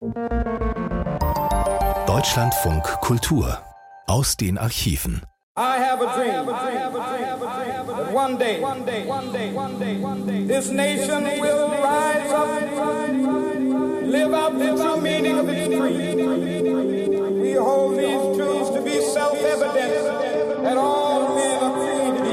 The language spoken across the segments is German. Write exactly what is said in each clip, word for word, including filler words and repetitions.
Deutschlandfunk Kultur aus den Archiven. I have a dream that one day, one day, one day, one day, one day, this nation will rise up, live out the true meaning of its creed. We hold these truths to be self-evident that all men are created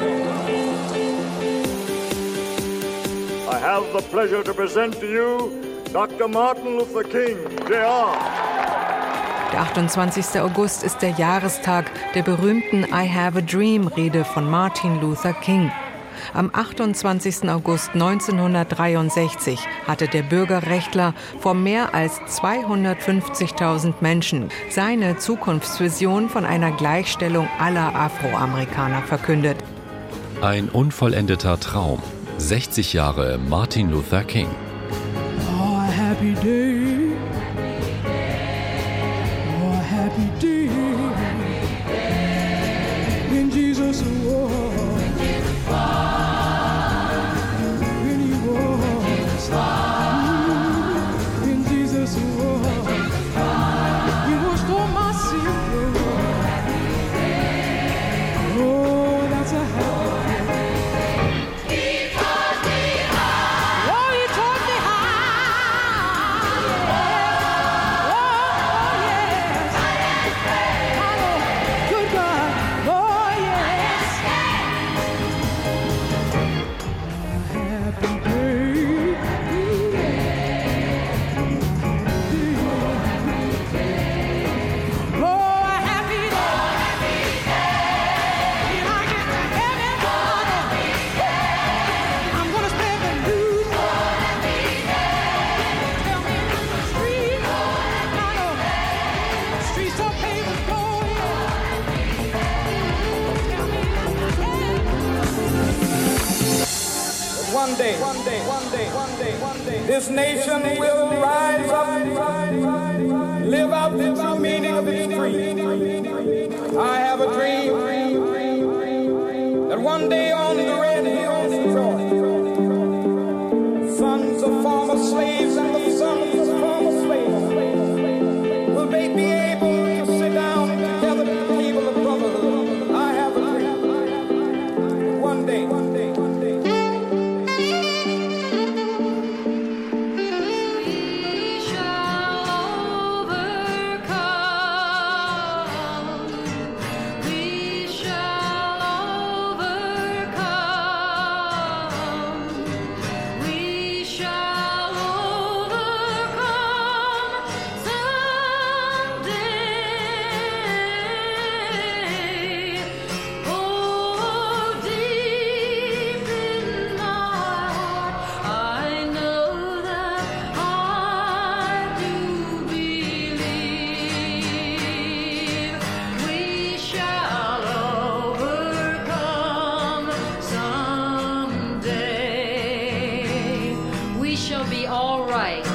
equal. I have the pleasure to present to you Doktor Martin Luther King, J R Der achtundzwanzigste August ist der Jahrestag der berühmten I Have a Dream-Rede von Martin Luther King. Am achtundzwanzigsten August neunzehnhundertdreiundsechzig hatte der Bürgerrechtler vor mehr als zweihundertfünfzigtausend Menschen seine Zukunftsvision von einer Gleichstellung aller Afroamerikaner verkündet. Ein unvollendeter Traum. sechzig Jahre Martin Luther King. Oh, happy day. Oh, happy day. When Jesus was. When he was. When Jesus was. He washed all my sins. Oh, that's a happy day. He taught me how. Oh, he taught me how. Oh, yes. Oh, good God. Oh, yes. Happy day. Oh, a happy day. When I get to heaven, I'm gonna spread the news. Tell me in the street, I know streets are paved with gold. Tell me in the But one day, one day, one day, one day, one day, this nation will rise up, live out the true meaning of its creed. I have a dream that one day on the red hills of Georgia, sons of former slaves and the sons of former slaves, will they be able to sit down together at the table of brotherhood? I have a dream. One day, one day, one day. We shall overcome. We shall overcome. We shall overcome someday. Oh, deep in my heart, I know that I do believe we shall overcome someday. We shall be all right.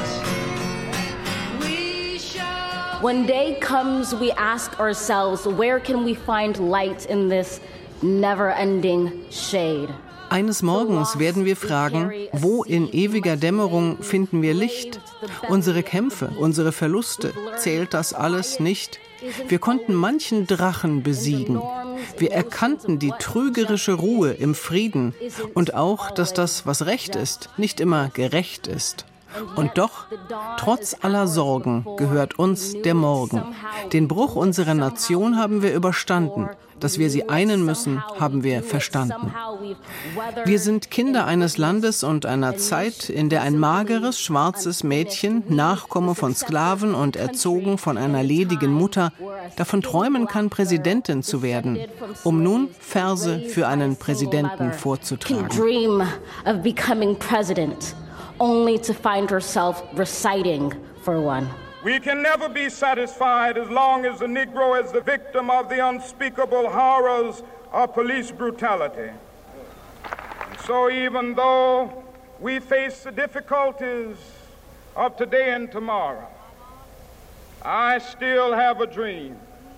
We shall. When day comes, we ask ourselves, where can we find light in this never-ending shade? Eines Morgens werden wir fragen, wo in ewiger Dämmerung finden wir Licht? Unsere Kämpfe, unsere Verluste, zählt das alles nicht? Wir konnten manchen Drachen besiegen. Wir erkannten die trügerische Ruhe im Frieden und auch, dass das, was recht ist, nicht immer gerecht ist. Und doch, trotz aller Sorgen, gehört uns der Morgen. Den Bruch unserer Nation haben wir überstanden. Dass wir sie einen müssen, haben wir verstanden. Wir sind Kinder eines Landes und einer Zeit, in der ein mageres, schwarzes Mädchen, Nachkomme von Sklaven und erzogen von einer ledigen Mutter, davon träumen kann, Präsidentin zu werden, um nun Verse für einen Präsidenten vorzutragen. Dream of becoming president, only to find herself reciting for one. We can never be satisfied as long as the Negro is the victim of the unspeakable horrors of police brutality. And so even though we face the difficulties of today and tomorrow, I still have a dream.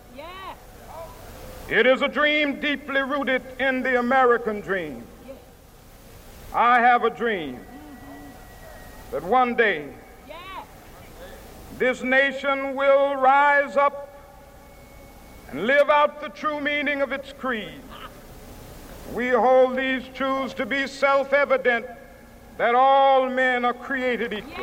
It is a dream deeply rooted in the American dream. I have a dream that one day this nation will rise up and live out the true meaning of its creed. We hold these truths to be self-evident, that all men are created equal.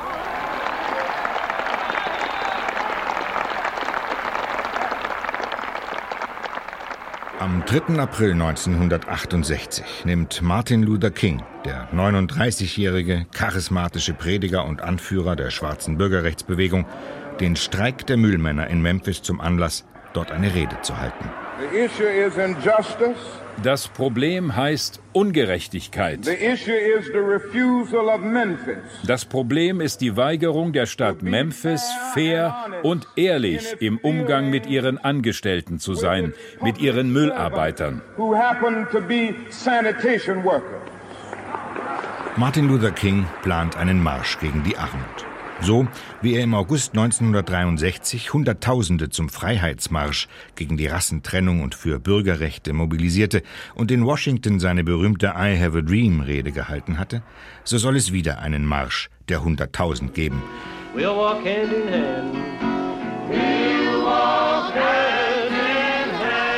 Am dritten April neunzehnhundertachtundsechzig nimmt Martin Luther King, der neununddreißigjährige charismatische Prediger und Anführer der schwarzen Bürgerrechtsbewegung, den Streik der Müllmänner in Memphis zum Anlass, dort eine Rede zu halten. The issue is injustice. Das Problem heißt Ungerechtigkeit. The issue is the refusal of Memphis. Das Problem ist die Weigerung der Stadt Memphis, fair und ehrlich im Umgang mit ihren Angestellten zu sein, mit ihren Müllarbeitern. Who happen to be sanitation workers. Martin Luther King plant einen Marsch gegen die Armut. So wie er im August neunzehnhundertdreiundsechzig Hunderttausende zum Freiheitsmarsch gegen die Rassentrennung und für Bürgerrechte mobilisierte und in Washington seine berühmte I Have a Dream Rede gehalten hatte, so soll es wieder einen Marsch der Hunderttausend geben. We'll walk hand in hand. We'll walk hand in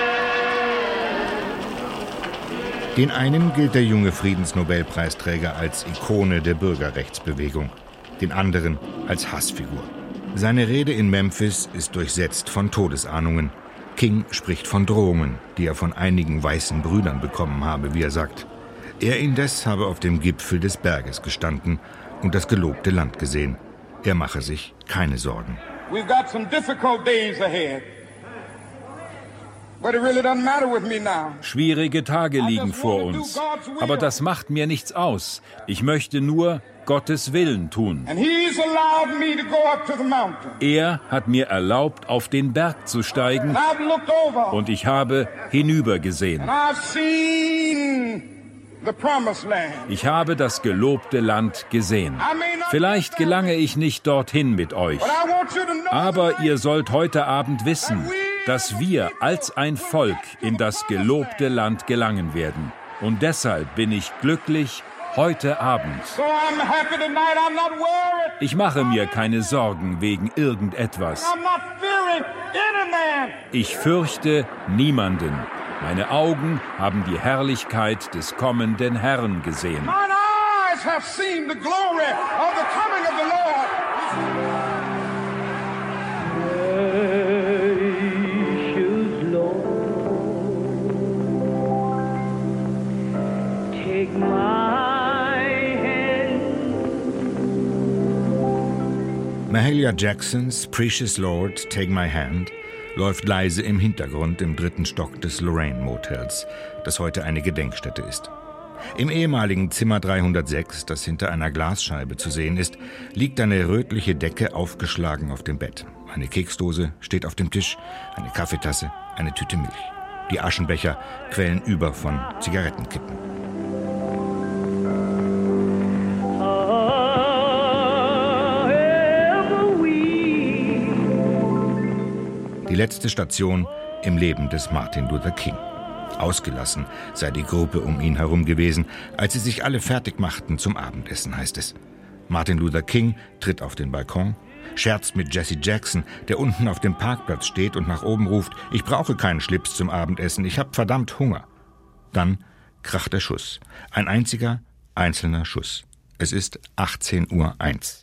hand. Den einen gilt der junge Friedensnobelpreisträger als Ikone der Bürgerrechtsbewegung, den anderen als Hassfigur. Seine Rede in Memphis ist durchsetzt von Todesahnungen. King spricht von Drohungen, die er von einigen weißen Brüdern bekommen habe, wie er sagt. Er indes habe auf dem Gipfel des Berges gestanden und das gelobte Land gesehen. Er mache sich keine Sorgen. We've got some difficult days ahead. But it really doesn't matter with me now. Schwierige Tage liegen vor uns, aber das macht mir nichts aus. Ich möchte nur Gottes Willen tun. Er hat mir erlaubt, auf den Berg zu steigen, und ich habe hinübergesehen. Ich habe das gelobte Land gesehen. Vielleicht gelange ich nicht dorthin mit euch, aber ihr sollt heute Abend wissen, dass wir als ein Volk in das gelobte Land gelangen werden. Und deshalb bin ich glücklich heute Abend. Ich mache mir keine Sorgen wegen irgendetwas. Ich fürchte niemanden. Meine Augen haben die Herrlichkeit des kommenden Herrn gesehen. Mahalia Jacksons Precious Lord, Take My Hand läuft leise im Hintergrund im dritten Stock des Lorraine Motels, das heute eine Gedenkstätte ist. Im ehemaligen Zimmer dreihundertsechs, das hinter einer Glasscheibe zu sehen ist, liegt eine rötliche Decke aufgeschlagen auf dem Bett. Eine Keksdose steht auf dem Tisch, eine Kaffeetasse, eine Tüte Milch. Die Aschenbecher quellen über von Zigarettenkippen. Die letzte Station im Leben des Martin Luther King. Ausgelassen sei die Gruppe um ihn herum gewesen, als sie sich alle fertig machten zum Abendessen, heißt es. Martin Luther King tritt auf den Balkon, scherzt mit Jesse Jackson, der unten auf dem Parkplatz steht und nach oben ruft: Ich brauche keinen Schlips zum Abendessen, ich hab verdammt Hunger. Dann kracht der Schuss. Ein einziger, einzelner Schuss. Es ist achtzehn Uhr eins.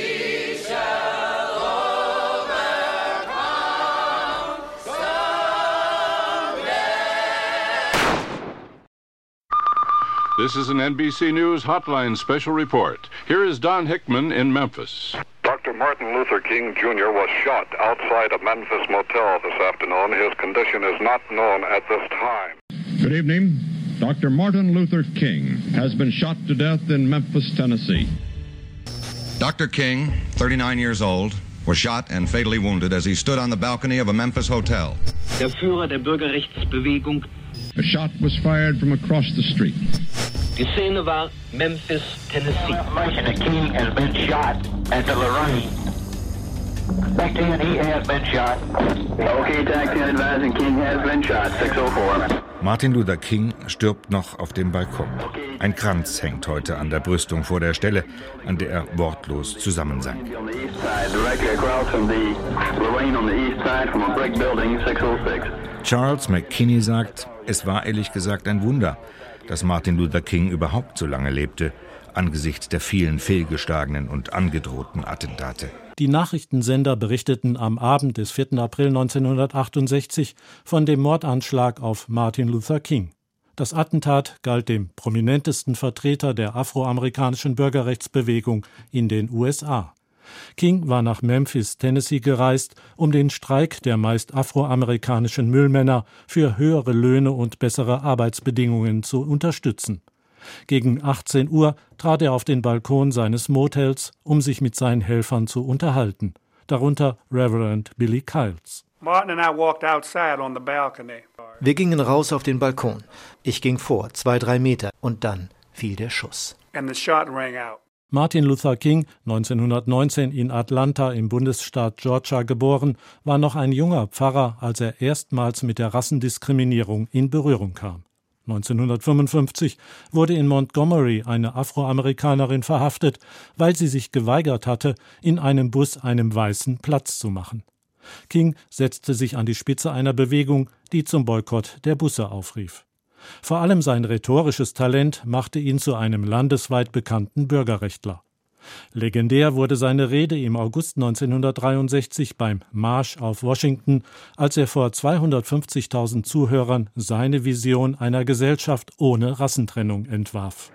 This is an N B C News Hotline special report. Here is Don Hickman in Memphis. Doctor Martin Luther King Junior was shot outside a Memphis motel this afternoon. His condition is not known at this time. Good evening. Doctor Martin Luther King has been shot to death in Memphis, Tennessee. Doctor King, thirty-nine years old, was shot and fatally wounded as he stood on the balcony of a Memphis hotel. Der Führer der Bürgerrechtsbewegung. A shot was fired from across the street. Die Szene war Memphis, Tennessee. King has been shot at the Lorraine. Back ten, he has been shot. Okay, Tac ten advising King has been shot, six oh four. Martin Luther King stirbt noch auf dem Balkon. Ein Kranz hängt heute an der Brüstung vor der Stelle, an der er wortlos zusammensank. Charles McKinney sagt, es war ehrlich gesagt ein Wunder, dass Martin Luther King überhaupt so lange lebte, angesichts der vielen fehlgeschlagenen und angedrohten Attentate. Die Nachrichtensender berichteten am Abend des vierten April neunzehnhundertachtundsechzig von dem Mordanschlag auf Martin Luther King. Das Attentat galt dem prominentesten Vertreter der afroamerikanischen Bürgerrechtsbewegung in den U S A. King war nach Memphis, Tennessee gereist, um den Streik der meist afroamerikanischen Müllmänner für höhere Löhne und bessere Arbeitsbedingungen zu unterstützen. Gegen achtzehn Uhr trat er auf den Balkon seines Motels, um sich mit seinen Helfern zu unterhalten, darunter Reverend Billy Kiles. Wir gingen raus auf den Balkon. Ich ging vor, zwei, drei Meter, und dann fiel der Schuss. Martin Luther King, neunzehnhundertneunzehn in Atlanta im Bundesstaat Georgia geboren, war noch ein junger Pfarrer, als er erstmals mit der Rassendiskriminierung in Berührung kam. neunzehnhundertfünfundfünfzig wurde in Montgomery eine Afroamerikanerin verhaftet, weil sie sich geweigert hatte, in einem Bus einem Weißen Platz zu machen. King setzte sich an die Spitze einer Bewegung, die zum Boykott der Busse aufrief. Vor allem sein rhetorisches Talent machte ihn zu einem landesweit bekannten Bürgerrechtler. Legendär wurde seine Rede im August neunzehnhundertdreiundsechzig beim Marsch auf Washington, als er vor zweihundertfünfzigtausend Zuhörern seine Vision einer Gesellschaft ohne Rassentrennung entwarf.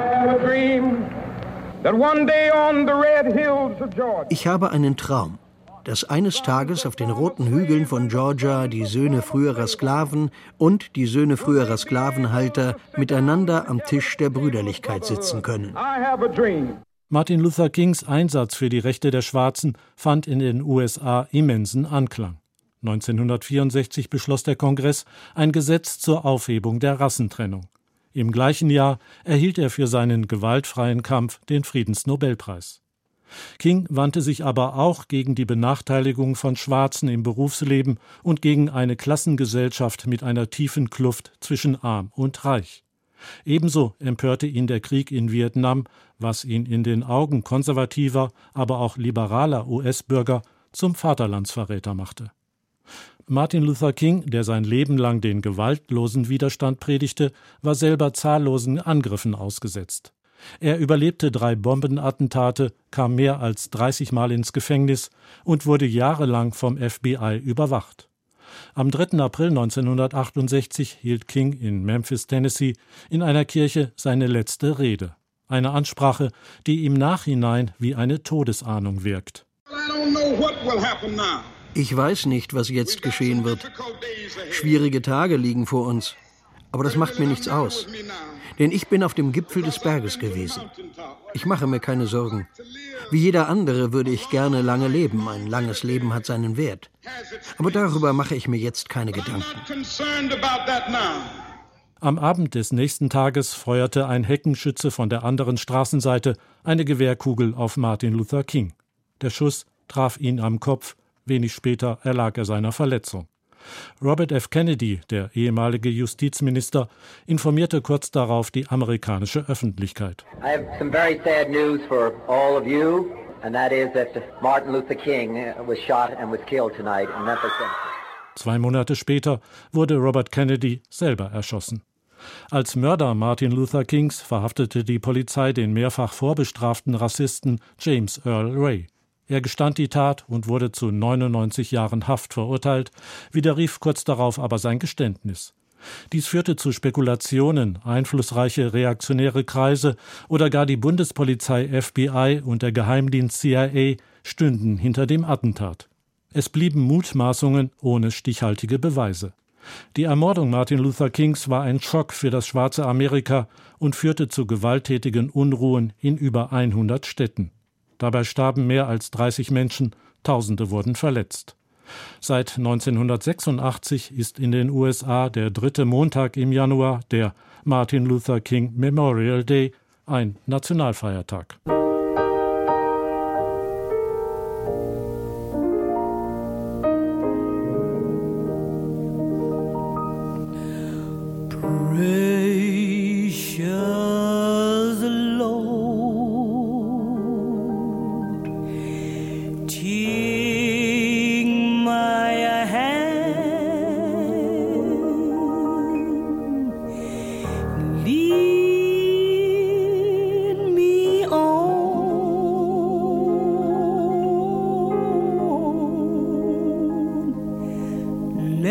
Ich habe einen Traum, dass eines Tages auf den roten Hügeln von Georgia die Söhne früherer Sklaven und die Söhne früherer Sklavenhalter miteinander am Tisch der Brüderlichkeit sitzen können. Martin Luther Kings Einsatz für die Rechte der Schwarzen fand in den U S A immensen Anklang. neunzehnhundertvierundsechzig beschloss der Kongress ein Gesetz zur Aufhebung der Rassentrennung. Im gleichen Jahr erhielt er für seinen gewaltfreien Kampf den Friedensnobelpreis. King wandte sich aber auch gegen die Benachteiligung von Schwarzen im Berufsleben und gegen eine Klassengesellschaft mit einer tiefen Kluft zwischen Arm und Reich. Ebenso empörte ihn der Krieg in Vietnam, was ihn in den Augen konservativer, aber auch liberaler U S-Bürger zum Vaterlandsverräter machte. Martin Luther King, der sein Leben lang den gewaltlosen Widerstand predigte, war selber zahllosen Angriffen ausgesetzt. Er überlebte drei Bombenattentate, kam mehr als dreißig Mal ins Gefängnis und wurde jahrelang vom F B I überwacht. Am dritten April neunzehnhundertachtundsechzig hielt King in Memphis, Tennessee, in einer Kirche seine letzte Rede. Eine Ansprache, die im Nachhinein wie eine Todesahnung wirkt. Ich weiß nicht, was jetzt geschehen wird. Schwierige Tage liegen vor uns. Aber das macht mir nichts aus. Denn ich bin auf dem Gipfel des Berges gewesen. Ich mache mir keine Sorgen. Wie jeder andere würde ich gerne lange leben. Ein langes Leben hat seinen Wert. Aber darüber mache ich mir jetzt keine Gedanken. Am Abend des nächsten Tages feuerte ein Heckenschütze von der anderen Straßenseite eine Gewehrkugel auf Martin Luther King. Der Schuss traf ihn am Kopf. Wenig später erlag er seiner Verletzung. Robert F. Kennedy, der ehemalige Justizminister, informierte kurz darauf die amerikanische Öffentlichkeit. I have some very sad news for all of you, and that is that Martin Luther King was shot and was killed tonight in Memphis. Zwei Monate später wurde Robert Kennedy selber erschossen. Als Mörder Martin Luther Kings verhaftete die Polizei den mehrfach vorbestraften Rassisten James Earl Ray. Er gestand die Tat und wurde zu neunundneunzig Jahren Haft verurteilt, widerrief kurz darauf aber sein Geständnis. Dies führte zu Spekulationen, einflussreiche reaktionäre Kreise oder gar die Bundespolizei F B I und der Geheimdienst C I A stünden hinter dem Attentat. Es blieben Mutmaßungen ohne stichhaltige Beweise. Die Ermordung Martin Luther Kings war ein Schock für das schwarze Amerika und führte zu gewalttätigen Unruhen in über hundert Städten. Dabei starben mehr als dreißig Menschen, Tausende wurden verletzt. Seit neunzehnhundertsechsundachtzig ist in den U S A der dritte Montag im Januar, der Martin Luther King Memorial Day, ein Nationalfeiertag.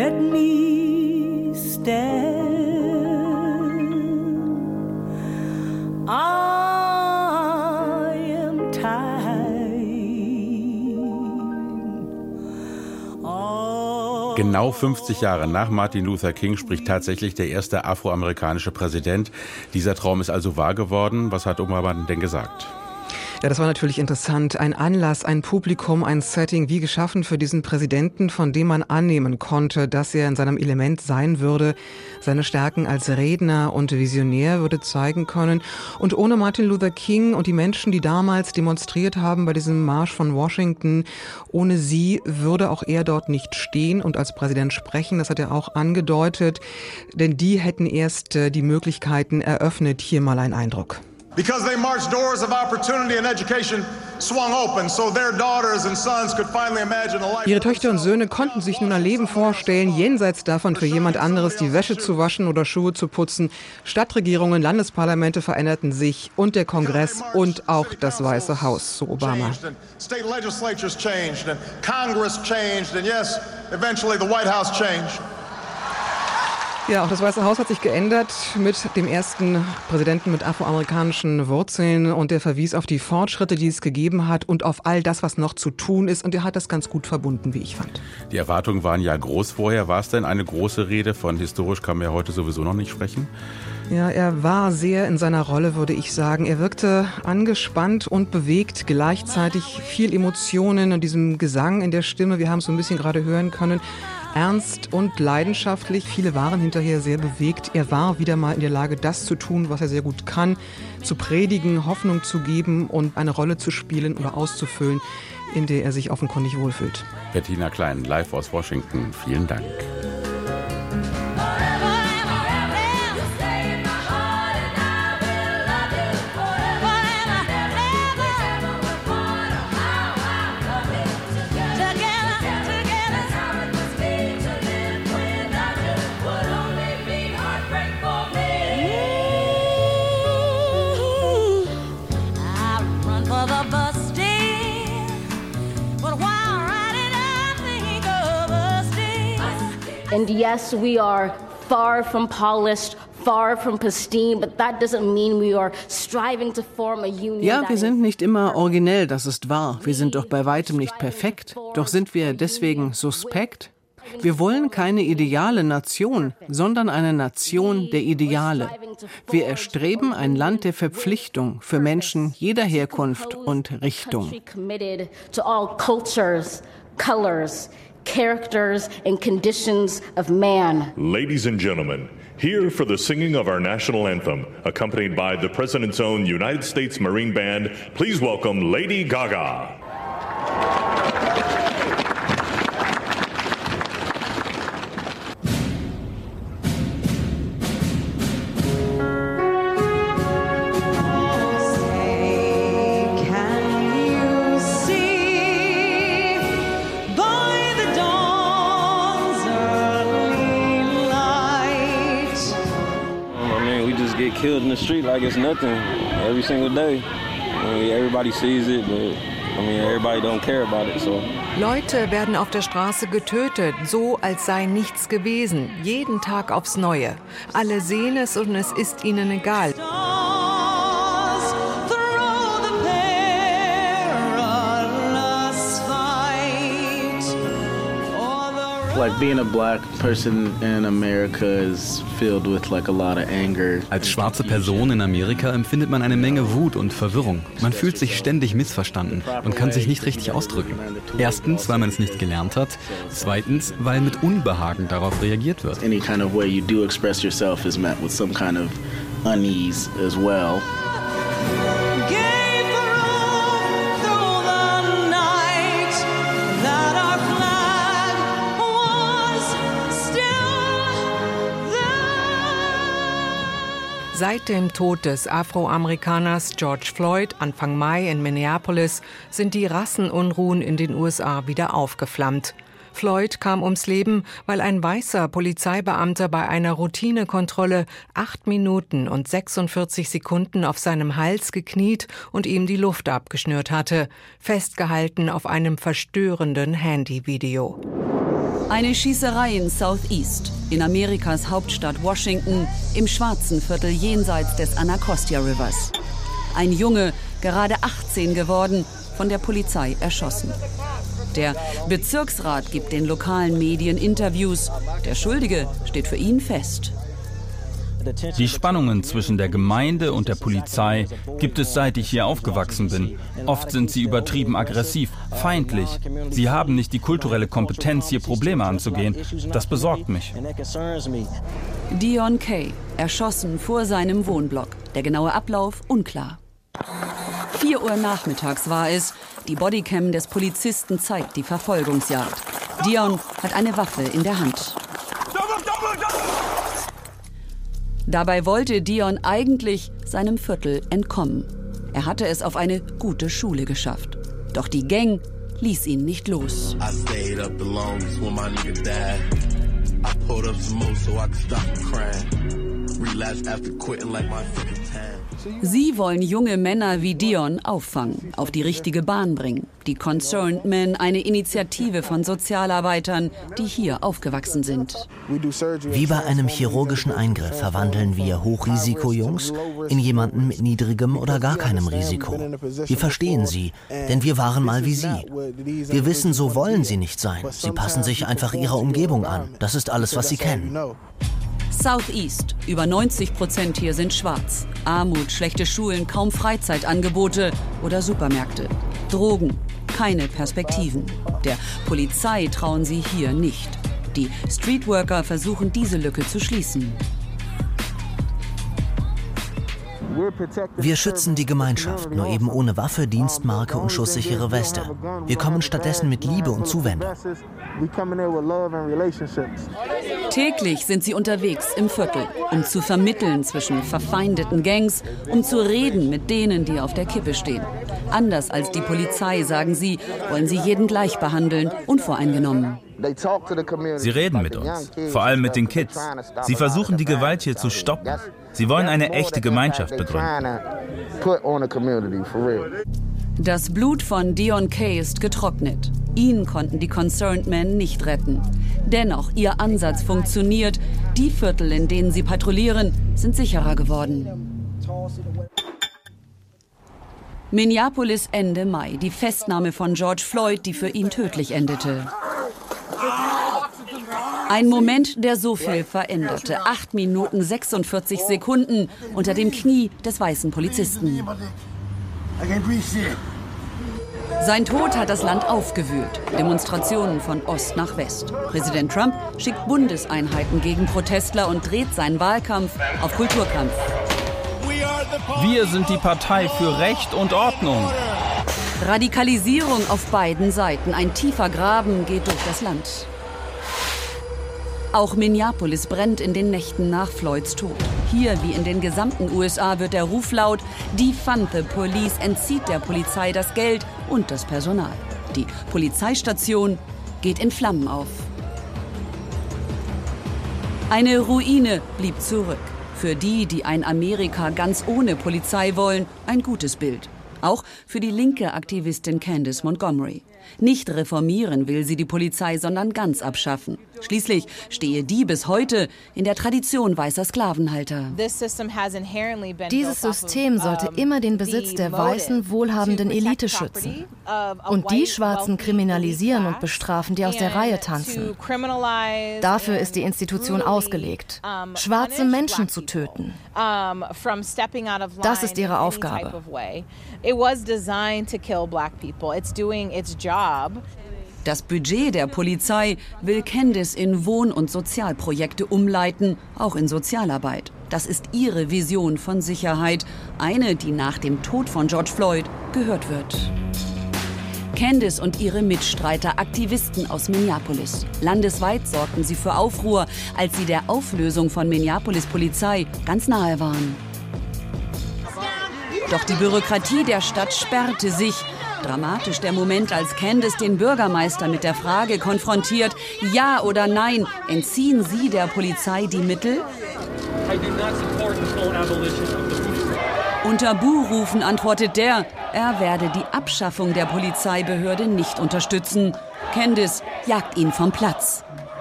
let me stand. I am tired. Oh. Genau fünfzig Jahre nach Martin Luther King spricht tatsächlich der erste afroamerikanische Präsident. Dieser Traum ist also wahr geworden. Was hat Obama denn gesagt? Ja, das war natürlich interessant. Ein Anlass, ein Publikum, ein Setting wie geschaffen für diesen Präsidenten, von dem man annehmen konnte, dass er in seinem Element sein würde. Seine Stärken als Redner und Visionär würde zeigen können. Und ohne Martin Luther King und die Menschen, die damals demonstriert haben bei diesem Marsch von Washington, ohne sie würde auch er dort nicht stehen und als Präsident sprechen. Das hat er auch angedeutet. Denn die hätten erst die Möglichkeiten eröffnet. Hier mal ein Eindruck. Because they marched, doors of opportunity and education swung open, so their daughters and sons could finally imagine a life. Ihre Töchter und Söhne konnten sich nun ein Leben vorstellen, jenseits davon für jemand anderes die Wäsche zu waschen oder Schuhe zu putzen. Stadtregierungen, Landesparlamente veränderten sich und der Kongress und auch das Weiße Haus, so Obama. State legislatures changed and Congress changed and yes, eventually the White House changed. Ja, auch das Weiße Haus hat sich geändert mit dem ersten Präsidenten mit afroamerikanischen Wurzeln und der verwies auf die Fortschritte, die es gegeben hat und auf all das, was noch zu tun ist und er hat das ganz gut verbunden, wie ich fand. Die Erwartungen waren ja groß vorher. War es denn eine große Rede? Von historisch kann man ja heute sowieso noch nicht sprechen. Ja, er war sehr in seiner Rolle, würde ich sagen. Er wirkte angespannt und bewegt, gleichzeitig viel Emotionen in diesem Gesang in der Stimme. Wir haben es so ein bisschen gerade hören können. Ernst und leidenschaftlich. Viele waren hinterher sehr bewegt. Er war wieder mal in der Lage, das zu tun, was er sehr gut kann, zu predigen, Hoffnung zu geben und eine Rolle zu spielen oder auszufüllen, in der er sich offenkundig wohlfühlt. Bettina Klein, live aus Washington. Vielen Dank. And yes, we are far from polished, far from pristine, but that doesn't mean we are striving to form a union. Ja, wir sind nicht immer originell, das ist wahr. Wir sind doch bei weitem nicht perfekt. Doch sind wir deswegen suspekt? Wir wollen keine ideale Nation, sondern eine Nation der Ideale. Wir erstreben ein Land der Verpflichtung für Menschen jeder Herkunft und Richtung. Characters and conditions of man. Ladies and gentlemen, here for the singing of our national anthem, accompanied by the President's own United States Marine Band, please welcome Lady Gaga. Killed in the street like it's nothing every single day. I mean, everybody sees it, but I mean, everybody don't care about it, so. Leute werden auf der Straße getötet, so als sei nichts gewesen. Jeden Tag aufs Neue. Alle sehen es und es ist ihnen egal. Like being a black person in America is filled with like a lot of anger. Als schwarze Person in Amerika empfindet man eine Menge Wut und Verwirrung. Man fühlt sich ständig missverstanden und kann sich nicht richtig ausdrücken. Erstens, weil man es nicht gelernt hat. Zweitens, weil mit Unbehagen darauf reagiert wird. Any kind of way you do express yourself is met with some kind of unease as well. Seit dem Tod des Afroamerikaners George Floyd Anfang Mai in Minneapolis sind die Rassenunruhen in den U S A wieder aufgeflammt. Floyd kam ums Leben, weil ein weißer Polizeibeamter bei einer Routinekontrolle acht Minuten und sechsundvierzig Sekunden auf seinem Hals gekniet und ihm die Luft abgeschnürt hatte, festgehalten auf einem verstörenden Handyvideo. Eine Schießerei in Southeast, in Amerikas Hauptstadt Washington, im schwarzen Viertel jenseits des Anacostia Rivers. Ein Junge, gerade achtzehn geworden, von der Polizei erschossen. Der Bezirksrat gibt den lokalen Medien Interviews. Der Schuldige steht für ihn fest. Die Spannungen zwischen der Gemeinde und der Polizei gibt es, seit ich hier aufgewachsen bin. Oft sind sie übertrieben aggressiv, feindlich. Sie haben nicht die kulturelle Kompetenz, hier Probleme anzugehen. Das besorgt mich. Dion Kay, erschossen vor seinem Wohnblock. Der genaue Ablauf unklar. vier Uhr nachmittags war es. Die Bodycam des Polizisten zeigt die Verfolgungsjagd. Dion hat eine Waffe in der Hand. Dabei wollte Dion eigentlich seinem Viertel entkommen. Er hatte es auf eine gute Schule geschafft. Doch die Gang ließ ihn nicht los. Sie wollen junge Männer wie Dion auffangen, auf die richtige Bahn bringen. Die Concerned Men, eine Initiative von Sozialarbeitern, die hier aufgewachsen sind. Wie bei einem chirurgischen Eingriff verwandeln wir Hochrisiko-Jungs in jemanden mit niedrigem oder gar keinem Risiko. Wir verstehen sie, denn wir waren mal wie sie. Wir wissen, so wollen sie nicht sein. Sie passen sich einfach ihrer Umgebung an. Das ist alles, was sie kennen. Southeast. Über neunzig Prozent hier sind schwarz. Armut, schlechte Schulen, kaum Freizeitangebote oder Supermärkte. Drogen, keine Perspektiven. Der Polizei trauen sie hier nicht. Die Streetworker versuchen, diese Lücke zu schließen. Wir schützen die Gemeinschaft, nur eben ohne Waffe, Dienstmarke und schusssichere Weste. Wir kommen stattdessen mit Liebe und Zuwendung. Täglich sind sie unterwegs im Viertel, um zu vermitteln zwischen verfeindeten Gangs, um zu reden mit denen, die auf der Kippe stehen. Anders als die Polizei, sagen sie, wollen sie jeden gleich behandeln, unvoreingenommen. Sie reden mit uns, vor allem mit den Kids. Sie versuchen, die Gewalt hier zu stoppen. Sie wollen eine echte Gemeinschaft begründen. Das Blut von Dion Kay ist getrocknet. Ihn konnten die Concerned Men nicht retten. Dennoch, ihr Ansatz funktioniert. Die Viertel, in denen sie patrouillieren, sind sicherer geworden. Minneapolis Ende Mai, die Festnahme von George Floyd, die für ihn tödlich endete. Ein Moment, der so viel veränderte. Acht Minuten sechsundvierzig Sekunden unter dem Knie des weißen Polizisten. Sein Tod hat das Land aufgewühlt. Demonstrationen von Ost nach West. Präsident Trump schickt Bundeseinheiten gegen Protestler und dreht seinen Wahlkampf auf Kulturkampf. Wir sind die Partei für Recht und Ordnung. Radikalisierung auf beiden Seiten. Ein tiefer Graben geht durch das Land. Auch Minneapolis brennt in den Nächten nach Floyds Tod. Hier, wie in den gesamten U S A, wird der Ruf laut, Defund the Police entzieht der Polizei das Geld und das Personal. Die Polizeistation geht in Flammen auf. Eine Ruine blieb zurück. Für die, die ein Amerika ganz ohne Polizei wollen, ein gutes Bild. Auch für die linke Aktivistin Candace Montgomery. Nicht reformieren will sie die Polizei, sondern ganz abschaffen. Schließlich stehe die bis heute in der Tradition weißer Sklavenhalter. Dieses System sollte immer den Besitz der weißen, wohlhabenden Elite schützen. Und die Schwarzen kriminalisieren und bestrafen, die aus der Reihe tanzen. Dafür ist die Institution ausgelegt, schwarze Menschen zu töten. Das ist ihre Aufgabe. Das Budget der Polizei will Candace in Wohn- und Sozialprojekte umleiten, auch in Sozialarbeit. Das ist ihre Vision von Sicherheit, eine, die nach dem Tod von George Floyd gehört wird. Candace und ihre Mitstreiter, Aktivisten aus Minneapolis. Landesweit sorgten sie für Aufruhr, als sie der Auflösung von Minneapolis Polizei ganz nahe waren. Doch die Bürokratie der Stadt sperrte sich. Dramatisch der Moment, als Candace den Bürgermeister mit der Frage konfrontiert, ja oder nein, entziehen Sie der Polizei die Mittel? Unter Buhrufen antwortet der, er werde die Abschaffung der Polizeibehörde nicht unterstützen. Candace jagt ihn vom Platz.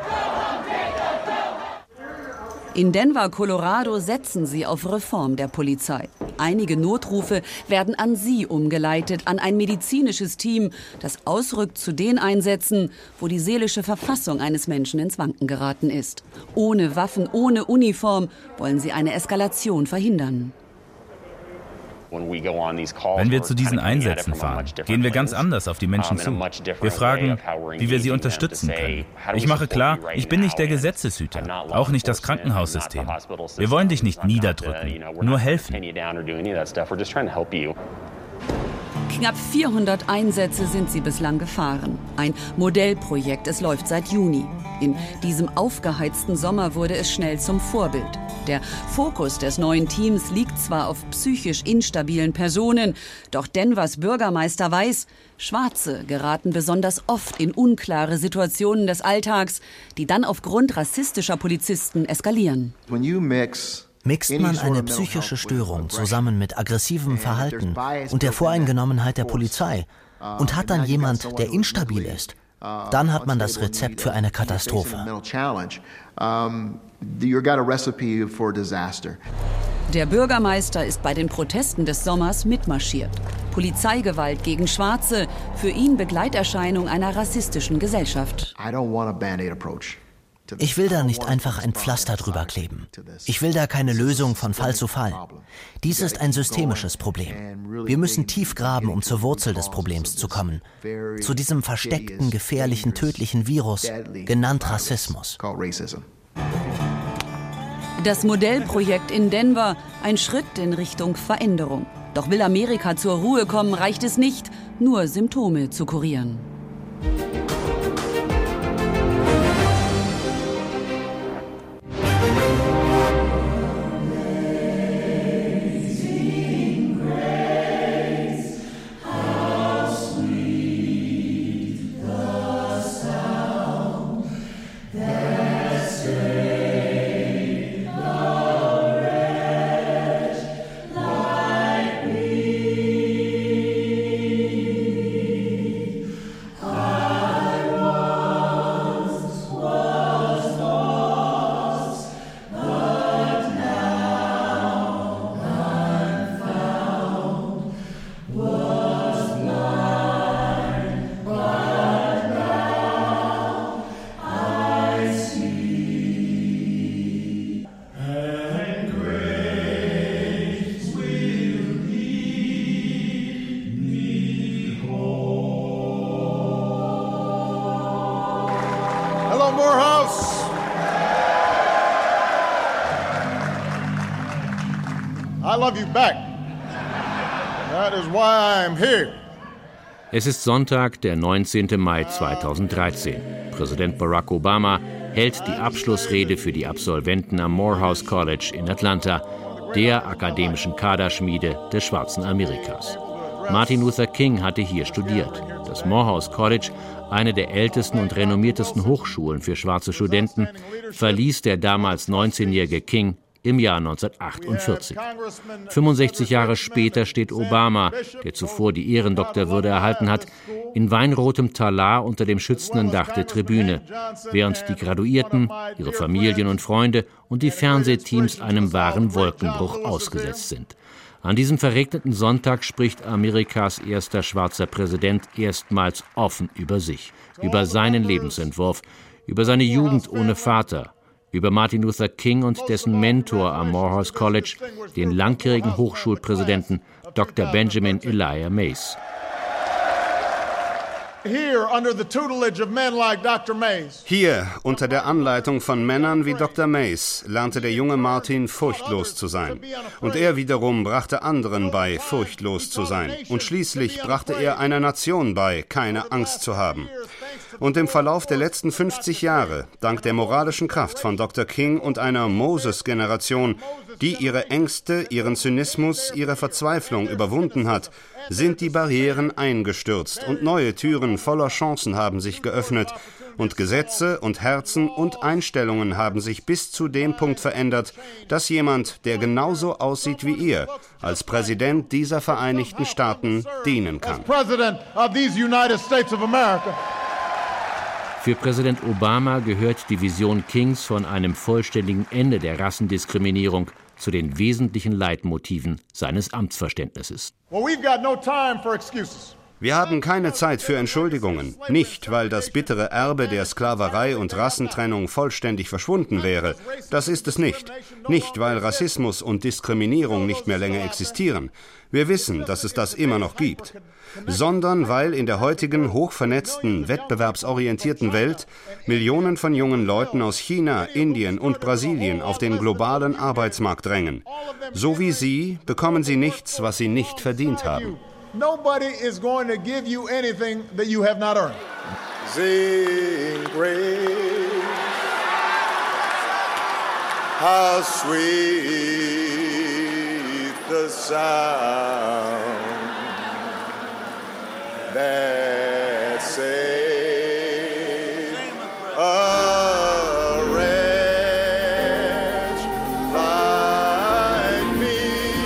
In Denver, Colorado setzen sie auf Reform der Polizei. Einige Notrufe werden an sie umgeleitet, an ein medizinisches Team, das ausrückt zu den Einsätzen, wo die seelische Verfassung eines Menschen ins Wanken geraten ist. Ohne Waffen, ohne Uniform wollen sie eine Eskalation verhindern. Wenn wir zu diesen Einsätzen fahren, gehen wir ganz anders auf die Menschen zu. Wir fragen, wie wir sie unterstützen können. Ich mache klar, ich bin nicht der Gesetzeshüter, auch nicht das Krankenhaussystem. Wir wollen dich nicht niederdrücken, nur helfen. Knapp vierhundert Einsätze sind sie bislang gefahren. Ein Modellprojekt, es läuft seit Juni. In diesem aufgeheizten Sommer wurde es schnell zum Vorbild. Der Fokus des neuen Teams liegt zwar auf psychisch instabilen Personen, doch Denvers Bürgermeister weiß, Schwarze geraten besonders oft in unklare Situationen des Alltags, die dann aufgrund rassistischer Polizisten eskalieren. When you mix Mixt man eine psychische Störung zusammen mit aggressivem Verhalten und der Voreingenommenheit der Polizei und hat dann jemand, der instabil ist, dann hat man das Rezept für eine Katastrophe. Der Bürgermeister ist bei den Protesten des Sommers mitmarschiert. Polizeigewalt gegen Schwarze, für ihn Begleiterscheinung einer rassistischen Gesellschaft. Ich will da nicht einfach ein Pflaster drüber kleben. Ich will da keine Lösung von Fall zu Fall. Dies ist ein systemisches Problem. Wir müssen tief graben, um zur Wurzel des Problems zu kommen. Zu diesem versteckten, gefährlichen, tödlichen Virus, genannt Rassismus. Das Modellprojekt in Denver, ein Schritt in Richtung Veränderung. Doch will Amerika zur Ruhe kommen, reicht es nicht, nur Symptome zu kurieren. Es ist Sonntag, der neunzehnten Mai zweitausenddreizehn. Präsident Barack Obama hält die Abschlussrede für die Absolventen am Morehouse College in Atlanta, der akademischen Kaderschmiede des schwarzen Amerikas. Martin Luther King hatte hier studiert. Das Morehouse College, eine der ältesten und renommiertesten Hochschulen für schwarze Studenten, verließ der damals neunzehnjährige King im Jahr neunzehnhundertachtundvierzig. fünfundsechzig Jahre später steht Obama, der zuvor die Ehrendoktorwürde erhalten hat, in weinrotem Talar unter dem schützenden Dach der Tribüne, während die Graduierten, ihre Familien und Freunde und die Fernsehteams einem wahren Wolkenbruch ausgesetzt sind. An diesem verregneten Sonntag spricht Amerikas erster schwarzer Präsident erstmals offen über sich, über seinen Lebensentwurf, über seine Jugend ohne Vater, über Martin Luther King und dessen Mentor am Morehouse College, den langjährigen Hochschulpräsidenten Doktor Benjamin Elijah Mays. Hier, unter der Anleitung von Männern wie Doktor Mays, lernte der junge Martin furchtlos zu sein. Und er wiederum brachte anderen bei, furchtlos zu sein. Und schließlich brachte er einer Nation bei, keine Angst zu haben. Und im Verlauf der letzten fünfzig Jahre, dank der moralischen Kraft von Doktor King und einer Moses-Generation, die ihre Ängste, ihren Zynismus, ihre Verzweiflung überwunden hat, sind die Barrieren eingestürzt und neue Türen voller Chancen haben sich geöffnet und Gesetze und Herzen und Einstellungen haben sich bis zu dem Punkt verändert, dass jemand, der genauso aussieht wie ihr, als Präsident dieser Vereinigten Staaten dienen kann. Für Präsident Obama gehört die Vision Kings von einem vollständigen Ende der Rassendiskriminierung zu den wesentlichen Leitmotiven seines Amtsverständnisses. Well, we've got no time for excuses. Wir haben keine Zeit für Entschuldigungen. Nicht, weil das bittere Erbe der Sklaverei und Rassentrennung vollständig verschwunden wäre. Das ist es nicht. Nicht, weil Rassismus und Diskriminierung nicht mehr länger existieren. Wir wissen, dass es das immer noch gibt. Sondern weil in der heutigen hochvernetzten, wettbewerbsorientierten Welt Millionen von jungen Leuten aus China, Indien und Brasilien auf den globalen Arbeitsmarkt drängen. So wie Sie bekommen sie nichts, was sie nicht verdient haben. Nobody is going to give you anything that you have not earned. Sing praise, how sweet the sound that saved a wretch like me.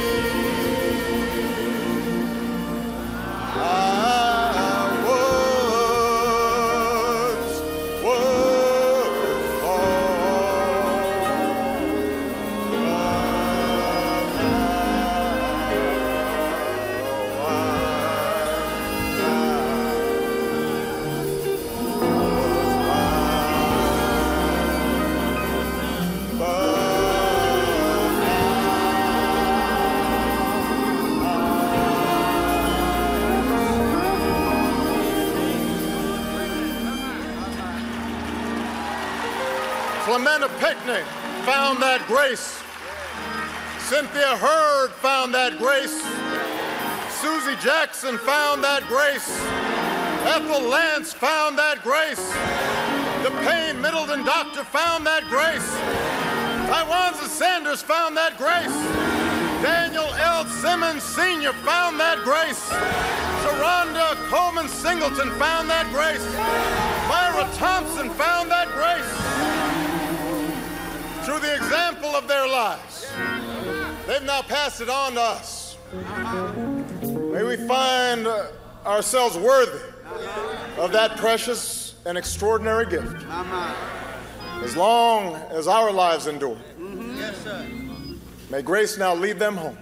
Clementa Pinckney found that grace. Cynthia Hurd found that grace. Susie Jackson found that grace. Ethel Lance found that grace. The Payne Middleton doctor found that grace. Tywanza Sanders found that grace. Daniel L. Simmons Senior found that grace. Sharonda Coleman Singleton found that grace. Myra Thompson found that grace. Through the example of their lives, they've now passed it on to us. May we find ourselves worthy of that precious and extraordinary gift. As long as our lives endure, may grace now lead them home.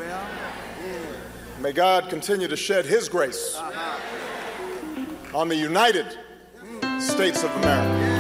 May God continue to shed His grace on the United States of America.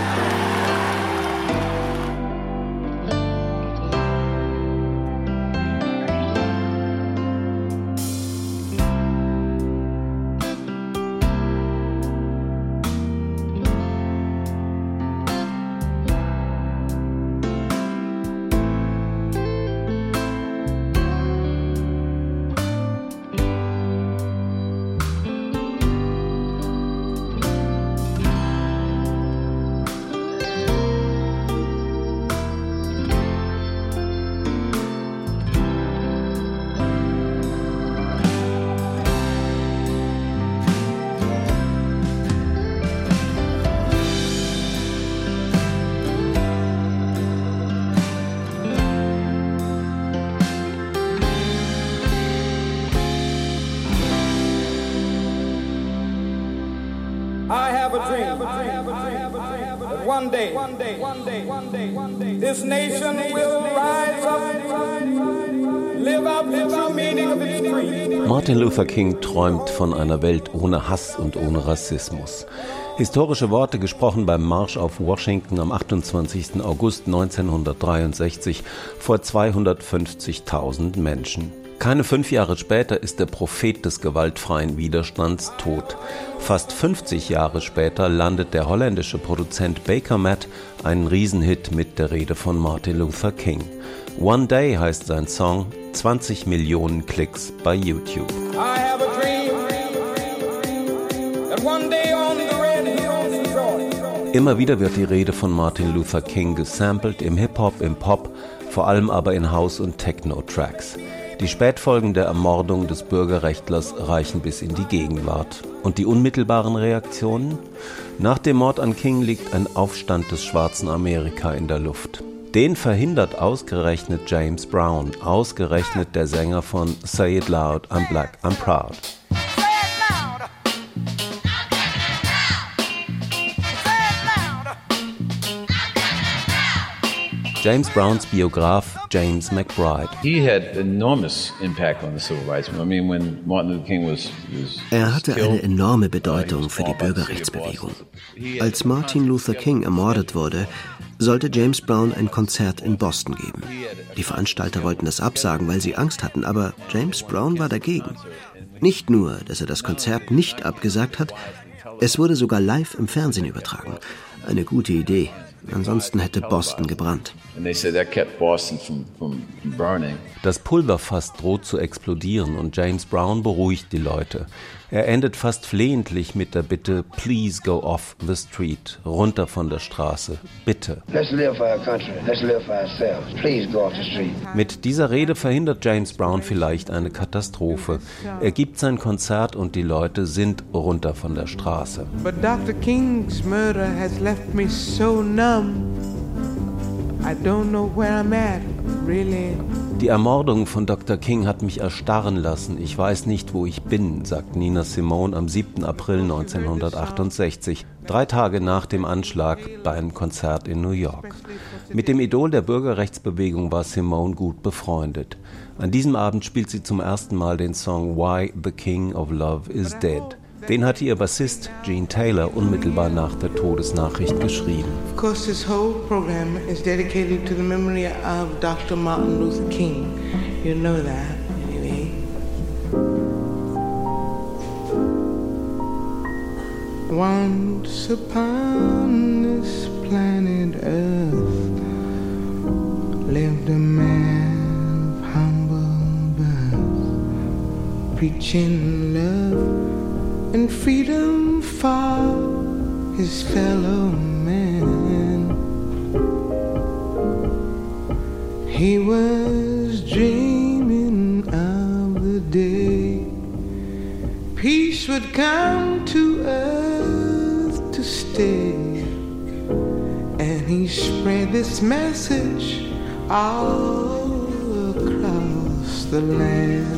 I have a dream that one day, one day, one day, one day, one day, this nation will rise up, live out the true meaning of its creed. Martin Luther King träumt von einer Welt ohne Hass und ohne Rassismus. Historische Worte gesprochen beim Marsch auf Washington am achtundzwanzigsten August neunzehnhundertdreiundsechzig vor zweihundertfünfzigtausend Menschen. Keine fünf Jahre später ist der Prophet des gewaltfreien Widerstands tot. Fast fünfzig Jahre später landet der holländische Produzent Baker Matt einen Riesenhit mit der Rede von Martin Luther King. One Day heißt sein Song, zwanzig Millionen Klicks bei YouTube. I have a dream that one day on the red hills of Georgia. Immer wieder wird die Rede von Martin Luther King gesampelt, im Hip-Hop, im Pop, vor allem aber in House- und Techno-Tracks. Die Spätfolgen der Ermordung des Bürgerrechtlers reichen bis in die Gegenwart. Und die unmittelbaren Reaktionen? Nach dem Mord an King liegt ein Aufstand des schwarzen Amerika in der Luft. Den verhindert ausgerechnet James Brown, ausgerechnet der Sänger von Say It Loud, I'm Black, I'm Proud. Say it loud. James Browns Biograf James McBride. Er hatte eine enorme Bedeutung für die Bürgerrechtsbewegung. Als Martin Luther King ermordet wurde, sollte James Brown ein Konzert in Boston geben. Die Veranstalter wollten das absagen, weil sie Angst hatten, aber James Brown war dagegen. Nicht nur, dass er das Konzert nicht abgesagt hat, es wurde sogar live im Fernsehen übertragen. Eine gute Idee. Ansonsten hätte Boston gebrannt. Das Pulverfass droht zu explodieren und James Brown beruhigt die Leute. Er endet fast flehentlich mit der Bitte, please go off the street, runter von der Straße, bitte. Let's live for our country. Let's live for ourselves. Please go off the street. Mit dieser Rede verhindert James Brown vielleicht eine Katastrophe. Er gibt sein Konzert und die Leute sind runter von der Straße. But Doctor King's murder has left me so numb. I don't know where I'm at, really. Die Ermordung von Doktor King hat mich erstarren lassen. Ich weiß nicht, wo ich bin, sagt Nina Simone am siebten April neunzehnhundertachtundsechzig, drei Tage nach dem Anschlag bei einem Konzert in New York. Mit dem Idol der Bürgerrechtsbewegung war Simone gut befreundet. An diesem Abend spielt sie zum ersten Mal den Song Why the King of Love is Dead. Den hatte ihr Bassist Gene Taylor unmittelbar nach der Todesnachricht geschrieben. Of course, this whole program is dedicated to the memory of Doctor Martin Luther King. You know that, anyway. Once upon this planet Earth lived a man of humble birth, preaching love and freedom for his fellow man. He was dreaming of the day peace would come to earth to stay, and he spread this message all across the land.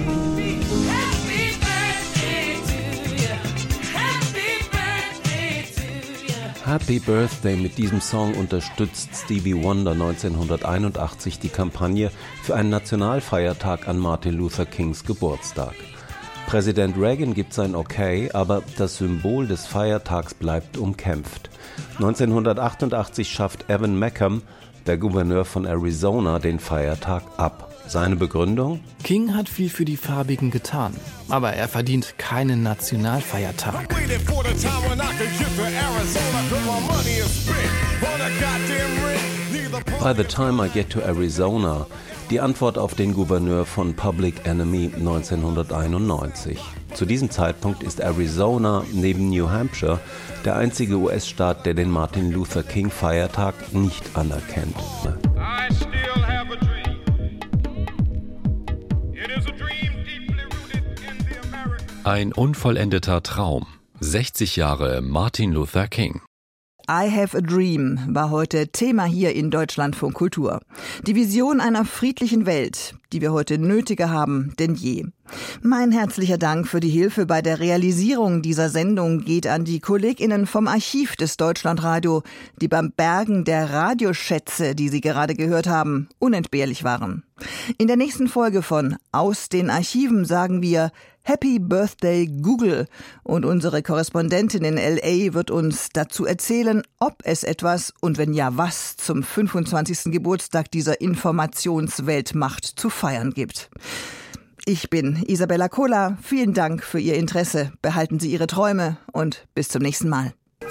Happy Birthday, mit diesem Song unterstützt Stevie Wonder neunzehnhunderteinundachtzig die Kampagne für einen Nationalfeiertag an Martin Luther Kings Geburtstag. Präsident Reagan gibt sein Okay, aber das Symbol des Feiertags bleibt umkämpft. neunzehnhundertachtundachtzig schafft Evan Mecham, der Gouverneur von Arizona, den Feiertag ab. Seine Begründung? King hat viel für die Farbigen getan, aber er verdient keinen Nationalfeiertag. By the time I get to Arizona, die Antwort auf den Gouverneur von Public Enemy neunzehnhunderteinundneunzig. Zu diesem Zeitpunkt ist Arizona neben New Hampshire der einzige U S-Staat, der den Martin Luther King Feiertag nicht anerkennt. Ein unvollendeter Traum. sechzig Jahre Martin Luther King. I Have a Dream war heute Thema hier in Deutschlandfunk Kultur. Die Vision einer friedlichen Welt, die wir heute nötiger haben denn je. Mein herzlicher Dank für die Hilfe bei der Realisierung dieser Sendung geht an die KollegInnen vom Archiv des Deutschlandradio, die beim Bergen der Radioschätze, die Sie gerade gehört haben, unentbehrlich waren. In der nächsten Folge von Aus den Archiven sagen wir Happy Birthday Google, und unsere Korrespondentin in L A wird uns dazu erzählen, ob es etwas und wenn ja was zum fünfundzwanzigsten Geburtstag dieser Informationsweltmacht zu feiern gibt. Ich bin Isabella Kohler. Vielen Dank für Ihr Interesse. Behalten Sie Ihre Träume und bis zum nächsten Mal.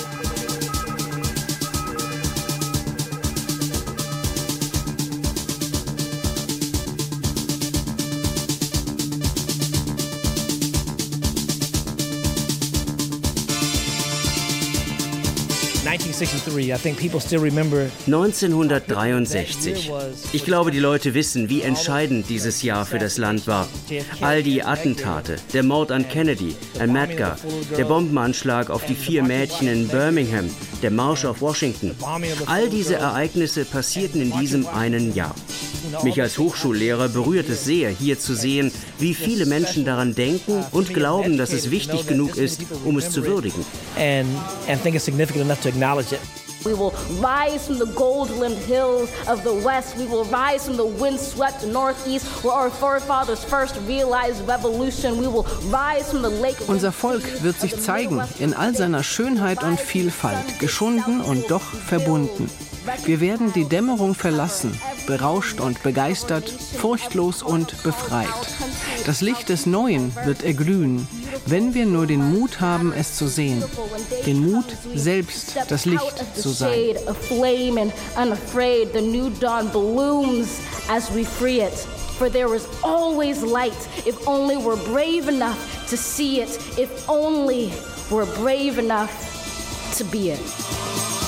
neunzehnhundertdreiundsechzig. Ich glaube, die Leute wissen, wie entscheidend dieses Jahr für das Land war. All die Attentate, der Mord an Kennedy, an Medgar, der Bombenanschlag auf die vier Mädchen in Birmingham, der Marsch auf Washington. All diese Ereignisse passierten in diesem einen Jahr. Mich als Hochschullehrer berührt es sehr, hier zu sehen, wie viele Menschen daran denken und glauben, dass es wichtig genug ist, um es zu würdigen. And, and think it's significant enough to acknowledge it. We will rise from the gold-limbed hills of the west. We will rise from the windswept northeast, where our forefathers first realized revolution. We will rise from the lake. Unser Volk wird sich zeigen in all seiner Schönheit und Vielfalt, geschunden und doch verbunden. Wir werden die Dämmerung verlassen, berauscht und begeistert, furchtlos und befreit. Das Licht des Neuen wird erglühen, wenn wir nur den Mut haben, es zu sehen. Den Mut, selbst das Licht zu sein. For there is always light, if only we're brave enough to see it, if only we're brave enough to be it.